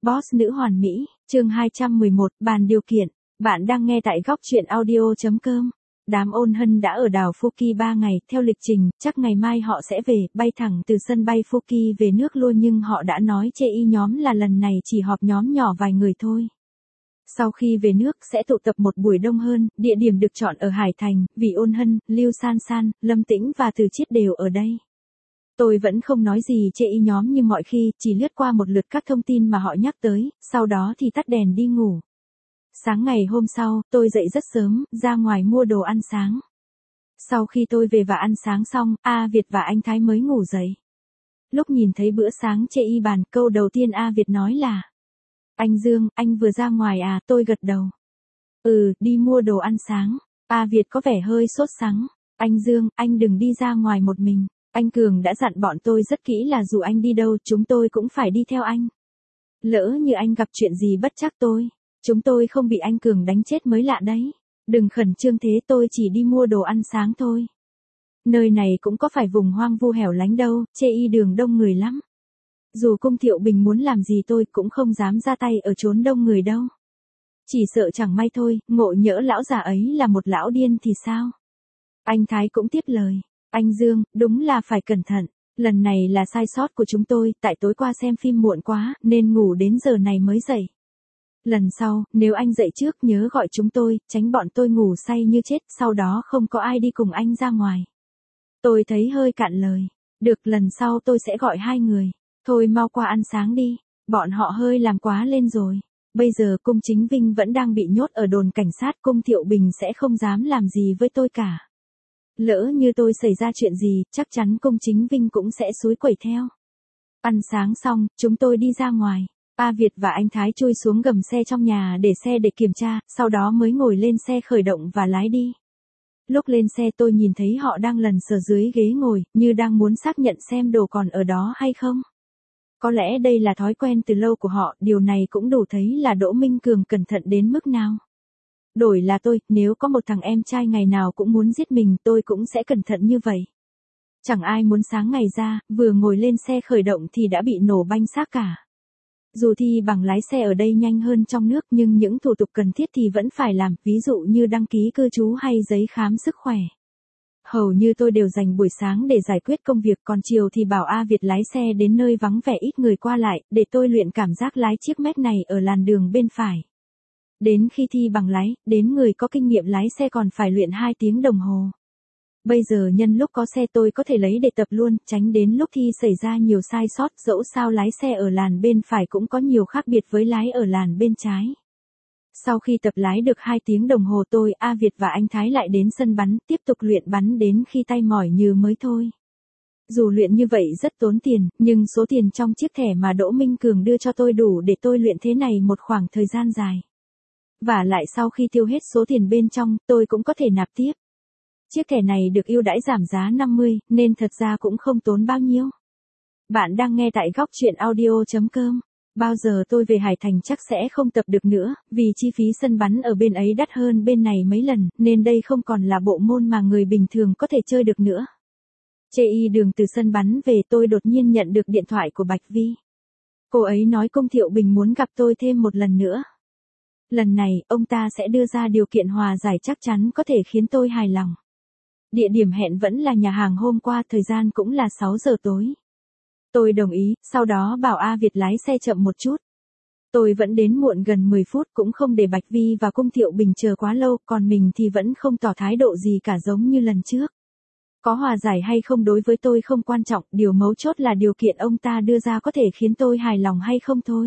Boss nữ hoàn mỹ, chương 211, bàn điều kiện. Bạn đang nghe tại góc truyện audio.com. Đám ôn hân đã ở đảo Phuket 3 ngày, theo lịch trình, chắc ngày mai họ sẽ về, bay thẳng từ sân bay Phuket về nước luôn, nhưng họ đã nói chê y nhóm là lần này chỉ họp nhóm nhỏ vài người thôi. Sau khi về nước sẽ tụ tập một buổi đông hơn, địa điểm được chọn ở Hải Thành, vì ôn hân, Lưu San San, Lâm Tĩnh và Từ Chiết đều ở đây. Tôi vẫn không nói gì chê y nhóm như mọi khi, chỉ lướt qua một lượt các thông tin mà họ nhắc tới, sau đó thì tắt đèn đi ngủ. Sáng ngày hôm sau, tôi dậy rất sớm, ra ngoài mua đồ ăn sáng. Sau khi tôi về và ăn sáng xong, A Việt và anh Thái mới ngủ dậy. Lúc nhìn thấy bữa sáng chê y bàn, câu đầu tiên A Việt nói là: "Anh Dương, anh vừa ra ngoài à?" Tôi gật đầu. Đi mua đồ ăn sáng." A Việt có vẻ hơi sốt sắng. "Anh Dương, anh đừng đi ra ngoài một mình. Anh Cường đã dặn bọn tôi rất kỹ là dù anh đi đâu chúng tôi cũng phải đi theo anh. Lỡ như anh gặp chuyện gì bất trắc chúng tôi không bị anh Cường đánh chết mới lạ đấy. Đừng khẩn trương thế, tôi chỉ đi mua đồ ăn sáng thôi. Nơi này cũng có phải vùng hoang vu hẻo lánh đâu, chê y đường đông người lắm. Dù Cung Thiệu Bình muốn làm gì tôi cũng không dám ra tay ở chốn đông người đâu. Chỉ sợ chẳng may thôi, ngộ nhỡ lão già ấy là một lão điên thì sao?" Anh Thái cũng tiếp lời: "Anh Dương, đúng là phải cẩn thận. Lần này là sai sót của chúng tôi, tại tối qua xem phim muộn quá, nên ngủ đến giờ này mới dậy. Lần sau, nếu anh dậy trước nhớ gọi chúng tôi, tránh bọn tôi ngủ say như chết, sau đó không có ai đi cùng anh ra ngoài." Tôi thấy hơi cạn lời. "Được, lần sau tôi sẽ gọi 2 người. Thôi mau qua ăn sáng đi, bọn họ hơi làm quá lên rồi. Bây giờ Cung Chính Vinh vẫn đang bị nhốt ở đồn cảnh sát, Cung Thiệu Bình sẽ không dám làm gì với tôi cả. Lỡ như tôi xảy ra chuyện gì, chắc chắn Cung Chính Vinh cũng sẽ xúi quẩy theo." Ăn sáng xong, chúng tôi đi ra ngoài. A Việt và anh Thái chui xuống gầm xe trong nhà để xe để kiểm tra, sau đó mới ngồi lên xe khởi động và lái đi. Lúc lên xe tôi nhìn thấy họ đang lần sờ dưới ghế ngồi, như đang muốn xác nhận xem đồ còn ở đó hay không. Có lẽ đây là thói quen từ lâu của họ, điều này cũng đủ thấy là Đỗ Minh Cường cẩn thận đến mức nào. Đổi là tôi, nếu có một thằng em trai ngày nào cũng muốn giết mình, tôi cũng sẽ cẩn thận như vậy. Chẳng ai muốn sáng ngày ra, vừa ngồi lên xe khởi động thì đã bị nổ banh xác cả. Dù thi bằng lái xe ở đây nhanh hơn trong nước, nhưng những thủ tục cần thiết thì vẫn phải làm, ví dụ như đăng ký cư trú hay giấy khám sức khỏe. Hầu như tôi đều dành buổi sáng để giải quyết công việc, còn chiều thì bảo A Việt lái xe đến nơi vắng vẻ ít người qua lại, để tôi luyện cảm giác lái chiếc Mac này ở làn đường bên phải. Đến khi thi bằng lái, đến người có kinh nghiệm lái xe còn phải luyện 2 tiếng đồng hồ. Bây giờ nhân lúc có xe tôi có thể lấy để tập luôn, tránh đến lúc thi xảy ra nhiều sai sót, dẫu sao lái xe ở làn bên phải cũng có nhiều khác biệt với lái ở làn bên trái. Sau khi tập lái được 2 tiếng đồng hồ tôi, A Việt và anh Thái lại đến sân bắn, tiếp tục luyện bắn đến khi tay mỏi như mới thôi. Dù luyện như vậy rất tốn tiền, nhưng số tiền trong chiếc thẻ mà Đỗ Minh Cường đưa cho tôi đủ để tôi luyện thế này một khoảng thời gian dài. Và lại sau khi tiêu hết số tiền bên trong, tôi cũng có thể nạp tiếp. Chiếc thẻ này được ưu đãi giảm giá 50, nên thật ra cũng không tốn bao nhiêu. Bạn đang nghe tại góc truyện audio.com. Bao giờ tôi về Hải Thành chắc sẽ không tập được nữa, vì chi phí sân bắn ở bên ấy đắt hơn bên này mấy lần, nên đây không còn là bộ môn mà người bình thường có thể chơi được nữa. Chê y đường từ sân bắn về tôi đột nhiên nhận được điện thoại của Bạch Vi. Cô ấy nói Cung Thiệu Bình muốn gặp tôi thêm một lần nữa. Lần này, ông ta sẽ đưa ra điều kiện hòa giải chắc chắn có thể khiến tôi hài lòng. Địa điểm hẹn vẫn là nhà hàng hôm qua, thời gian cũng là 6 giờ tối. Tôi đồng ý, sau đó bảo A Việt lái xe chậm một chút. Tôi vẫn đến muộn gần 10 phút, cũng không để Bạch Vi và Cung Thiệu Bình chờ quá lâu, còn mình thì vẫn không tỏ thái độ gì cả giống như lần trước. Có hòa giải hay không đối với tôi không quan trọng, điều mấu chốt là điều kiện ông ta đưa ra có thể khiến tôi hài lòng hay không thôi.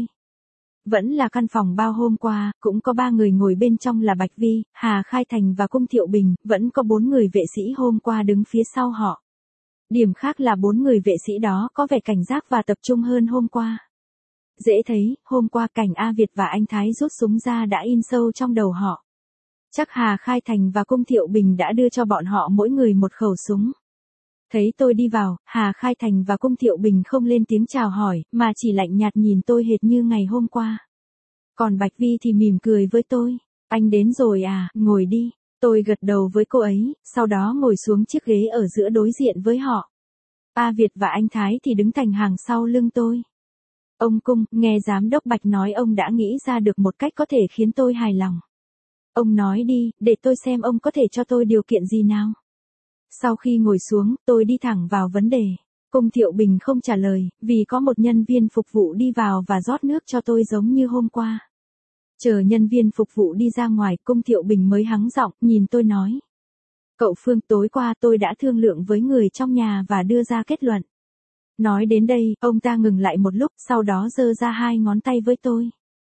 Vẫn là căn phòng bao hôm qua, cũng có 3 người ngồi bên trong là Bạch Vi, Hà Khai Thành và Cung Thiệu Bình, vẫn có 4 người vệ sĩ hôm qua đứng phía sau họ. Điểm khác là 4 người vệ sĩ đó có vẻ cảnh giác và tập trung hơn hôm qua. Dễ thấy, hôm qua cảnh A Việt và anh Thái rút súng ra đã in sâu trong đầu họ. Chắc Hà Khai Thành và Cung Thiệu Bình đã đưa cho bọn họ mỗi người một khẩu súng. Thấy tôi đi vào, Hà Khai Thành và Cung Thiệu Bình không lên tiếng chào hỏi, mà chỉ lạnh nhạt nhìn tôi hệt như ngày hôm qua. Còn Bạch Vi thì mỉm cười với tôi. "Anh đến rồi à, ngồi đi." Tôi gật đầu với cô ấy, sau đó ngồi xuống chiếc ghế ở giữa đối diện với họ. A Việt và anh Thái thì đứng thành hàng sau lưng tôi. Ông Cung, nghe giám đốc Bạch nói ông đã nghĩ ra được một cách có thể khiến tôi hài lòng. Ông nói đi, để tôi xem ông có thể cho tôi điều kiện gì nào. Sau khi ngồi xuống, tôi đi thẳng vào vấn đề. Cung Thiệu Bình không trả lời, vì có một nhân viên phục vụ đi vào và rót nước cho tôi giống như hôm qua. Chờ nhân viên phục vụ đi ra ngoài, Cung Thiệu Bình mới hắng giọng, nhìn tôi nói. Cậu Phương, tối qua tôi đã thương lượng với người trong nhà và đưa ra kết luận. Nói đến đây, ông ta ngừng lại một lúc, sau đó giơ ra 2 ngón tay với tôi.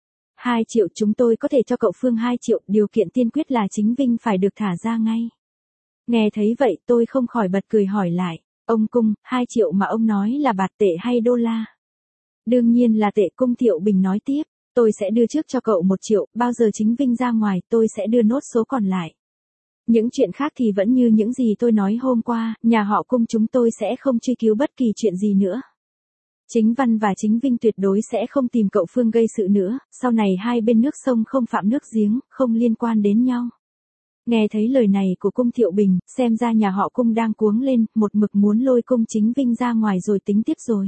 2 triệu, chúng tôi có thể cho cậu Phương 2 triệu, điều kiện tiên quyết là chính Vinh phải được thả ra ngay. Nghe thấy vậy tôi không khỏi bật cười hỏi lại, ông Cung, 2 triệu mà ông nói là bạt tệ hay đô la? Đương nhiên là tệ, Cung Thiệu Bình nói tiếp, tôi sẽ đưa trước cho cậu 1 triệu, bao giờ chính Vinh ra ngoài tôi sẽ đưa nốt số còn lại. Những chuyện khác thì vẫn như những gì tôi nói hôm qua, nhà họ Cung chúng tôi sẽ không truy cứu bất kỳ chuyện gì nữa. Chính Văn và chính Vinh tuyệt đối sẽ không tìm cậu Phương gây sự nữa, sau này hai bên nước sông không phạm nước giếng, không liên quan đến nhau. Nghe thấy lời này của Cung Thiệu Bình, xem ra nhà họ Cung đang cuống lên, một mực muốn lôi Cung chính Vinh ra ngoài rồi tính tiếp rồi.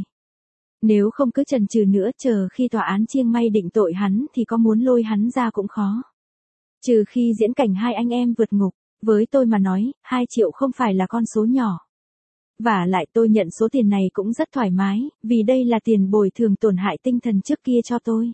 Nếu không cứ chần chừ nữa chờ khi tòa án chiêng may định tội hắn thì có muốn lôi hắn ra cũng khó. Trừ khi diễn cảnh hai anh em vượt ngục, với tôi mà nói, 2 triệu không phải là con số nhỏ. Và lại tôi nhận số tiền này cũng rất thoải mái, vì đây là tiền bồi thường tổn hại tinh thần trước kia cho tôi.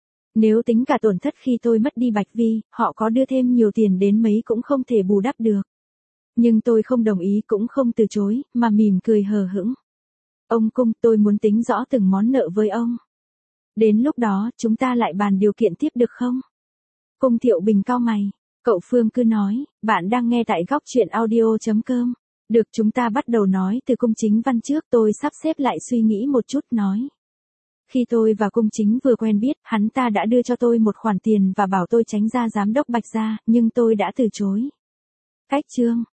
Nếu tính cả tổn thất khi tôi mất đi Bạch Vi, họ có đưa thêm nhiều tiền đến mấy cũng không thể bù đắp được. Nhưng tôi không đồng ý cũng không từ chối, mà mỉm cười hờ hững. Ông Cung, tôi muốn tính rõ từng món nợ với ông. Đến lúc đó, chúng ta lại bàn điều kiện tiếp được không? Cung Thiệu Bình cau mày. Cậu Phương cứ nói, bạn đang nghe tại góc truyện audio.com. Được, chúng ta bắt đầu nói từ Cung Chính Văn trước, tôi sắp xếp lại suy nghĩ một chút nói. Khi tôi và Cung Chính vừa quen biết, hắn ta đã đưa cho tôi một khoản tiền và bảo tôi tránh ra giám đốc Bạch gia, nhưng tôi đã từ chối. Cách chương.